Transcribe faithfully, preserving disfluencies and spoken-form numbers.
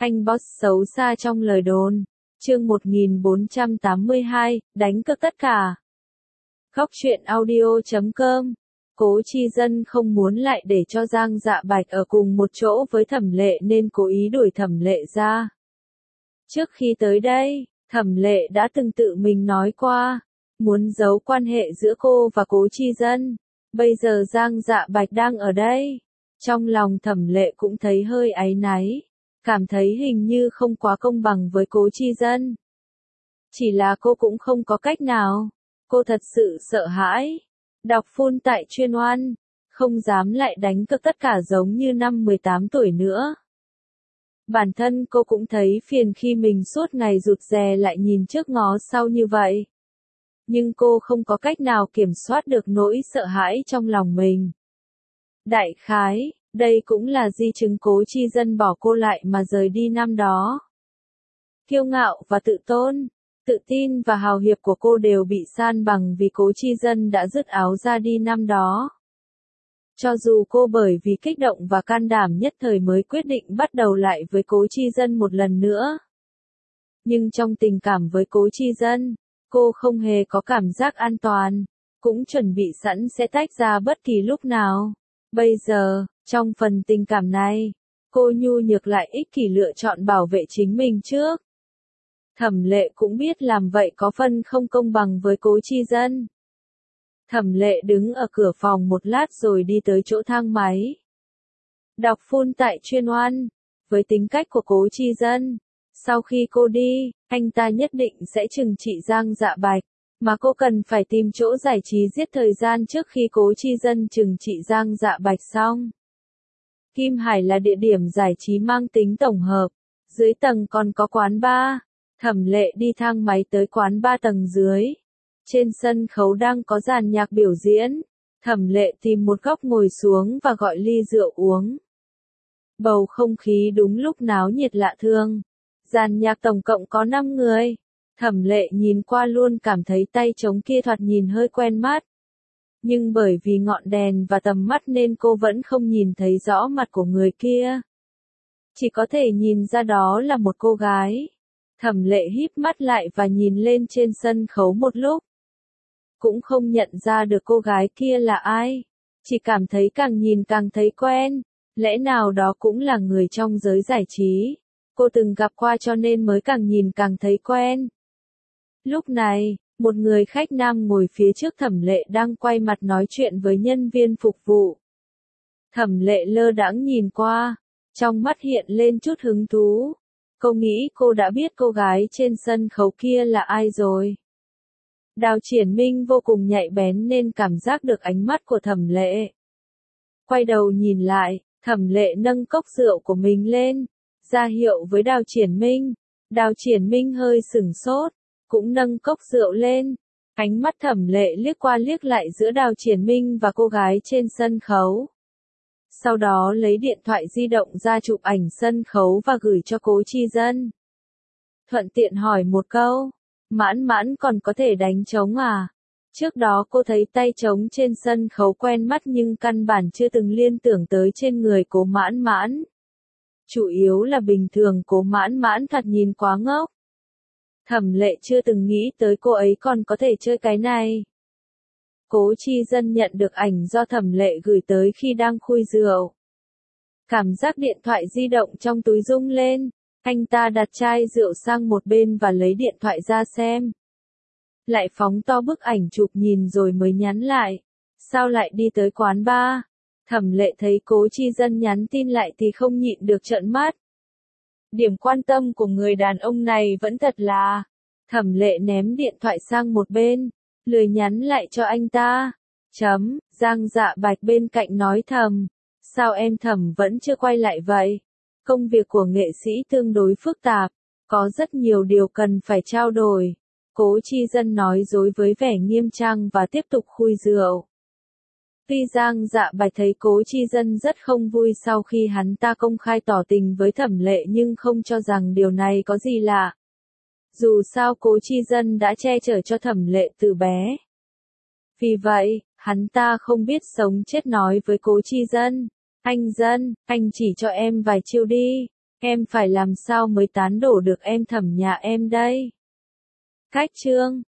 Anh boss xấu xa trong lời đồn. Chương một nghìn bốn trăm tám mươi hai, đánh cược tất cả. Góc truyện audio chấm com. Cố Chi Dân không muốn lại để cho Giang Dạ Bạch ở cùng một chỗ với Thẩm Lệ nên cố ý đuổi Thẩm Lệ ra. Trước khi tới đây, Thẩm Lệ đã từng tự mình nói qua, muốn giấu quan hệ giữa cô và Cố Chi Dân. Bây giờ Giang Dạ Bạch đang ở đây. Trong lòng Thẩm Lệ cũng thấy hơi áy náy, cảm thấy hình như không quá công bằng với Cố Chi Dân. Chỉ là cô cũng không có cách nào, cô thật sự sợ hãi. Đọc full tại chuyên oan, không dám lại đánh cược tất cả giống như năm mười tám tuổi nữa. Bản thân cô cũng thấy phiền khi mình suốt ngày rụt rè lại nhìn trước ngó sau như vậy. Nhưng cô không có cách nào kiểm soát được nỗi sợ hãi trong lòng mình. Đại khái, đây cũng là di chứng Cố Chi Dân bỏ cô lại mà rời đi năm đó. Kiêu ngạo và tự tôn, tự tin và hào hiệp của cô đều bị san bằng vì Cố Chi Dân đã dứt áo ra đi năm đó. Cho dù cô bởi vì kích động và can đảm nhất thời mới quyết định bắt đầu lại với Cố Chi Dân một lần nữa. Nhưng trong tình cảm với Cố Chi Dân, cô không hề có cảm giác an toàn, cũng chuẩn bị sẵn sẽ tách ra bất kỳ lúc nào. Bây giờ, trong phần tình cảm này, cô nhu nhược lại ích kỷ lựa chọn bảo vệ chính mình trước. Thẩm Lệ cũng biết làm vậy có phần không công bằng với Cố Chi Dân. Thẩm Lệ đứng ở cửa phòng một lát rồi đi tới chỗ thang máy. Đọc full tại chuyên oan, với tính cách của Cố Chi Dân, sau khi cô đi, anh ta nhất định sẽ trừng trị Giang Dạ Bạch, mà cô cần phải tìm chỗ giải trí giết thời gian trước khi Cố Chi Dân trừng trị Giang Dạ Bạch xong. Kim Hải là địa điểm giải trí mang tính tổng hợp, dưới tầng còn có quán bar. Thẩm Lệ đi thang máy tới quán bar tầng dưới. Trên sân khấu đang có dàn nhạc biểu diễn. Thẩm Lệ tìm một góc ngồi xuống và gọi ly rượu uống. Bầu không khí đúng lúc náo nhiệt lạ thường. Dàn nhạc tổng cộng có năm người. Thẩm Lệ nhìn qua luôn cảm thấy tay trống kia thoạt nhìn hơi quen mắt. Nhưng bởi vì ngọn đèn và tầm mắt nên cô vẫn không nhìn thấy rõ mặt của người kia. Chỉ có thể nhìn ra đó là một cô gái. Thẩm Lệ híp mắt lại và nhìn lên trên sân khấu một lúc. Cũng không nhận ra được cô gái kia là ai. Chỉ cảm thấy càng nhìn càng thấy quen. Lẽ nào đó cũng là người trong giới giải trí. Cô từng gặp qua cho nên mới càng nhìn càng thấy quen. Lúc này, một người khách nam ngồi phía trước Thẩm Lệ đang quay mặt nói chuyện với nhân viên phục vụ. Thẩm Lệ lơ đãng nhìn qua, trong mắt hiện lên chút hứng thú. Cô nghĩ cô đã biết cô gái trên sân khấu kia là ai rồi. Đào Triển Minh vô cùng nhạy bén nên cảm giác được ánh mắt của Thẩm Lệ. Quay đầu nhìn lại, Thẩm Lệ nâng cốc rượu của mình lên, ra hiệu với Đào Triển Minh. Đào Triển Minh hơi sửng sốt, cũng nâng cốc rượu lên. Ánh mắt Thẩm Lệ liếc qua liếc lại giữa Đào Triển Minh và cô gái trên sân khấu. Sau đó lấy điện thoại di động ra chụp ảnh sân khấu và gửi cho Cố Chi Dân. Thuận tiện hỏi một câu, Mãn Mãn còn có thể đánh trống à? Trước đó cô thấy tay trống trên sân khấu quen mắt nhưng căn bản chưa từng liên tưởng tới trên người Cố Mãn Mãn. Chủ yếu là bình thường Cố Mãn Mãn thật nhìn quá ngốc. Thẩm Lệ chưa từng nghĩ tới cô ấy còn có thể chơi cái này. Cố Chi Dân nhận được ảnh do Thẩm Lệ gửi tới khi đang khui rượu. Cảm giác điện thoại di động trong túi rung lên, anh ta đặt chai rượu sang một bên và lấy điện thoại ra xem. Lại phóng to bức ảnh chụp nhìn rồi mới nhắn lại. Sao lại đi tới quán bar? Thẩm Lệ thấy Cố Chi Dân nhắn tin lại thì không nhịn được trợn mắt. Điểm quan tâm của người đàn ông này vẫn thật là... Thẩm Lệ ném điện thoại sang một bên, lười nhắn lại cho anh ta. Chấm, Giang Dạ Bạch bên cạnh nói thầm. Sao em Thẩm vẫn chưa quay lại vậy? Công việc của nghệ sĩ tương đối phức tạp, có rất nhiều điều cần phải trao đổi. Cố Chi Dân nói dối với vẻ nghiêm trang và tiếp tục khui rượu. Tuy Giang Dạ Bạch thấy Cố Chi Dân rất không vui sau khi hắn ta công khai tỏ tình với Thẩm Lệ nhưng không cho rằng điều này có gì lạ. Dù sao Cố Chi Dân đã che chở cho Thẩm Lệ từ bé. Vì vậy, hắn ta không biết sống chết nói với Cố Chi Dân. Anh Dân, anh chỉ cho em vài chiêu đi. Em phải làm sao mới tán đổ được em Thẩm nhà em đây? Khách trương,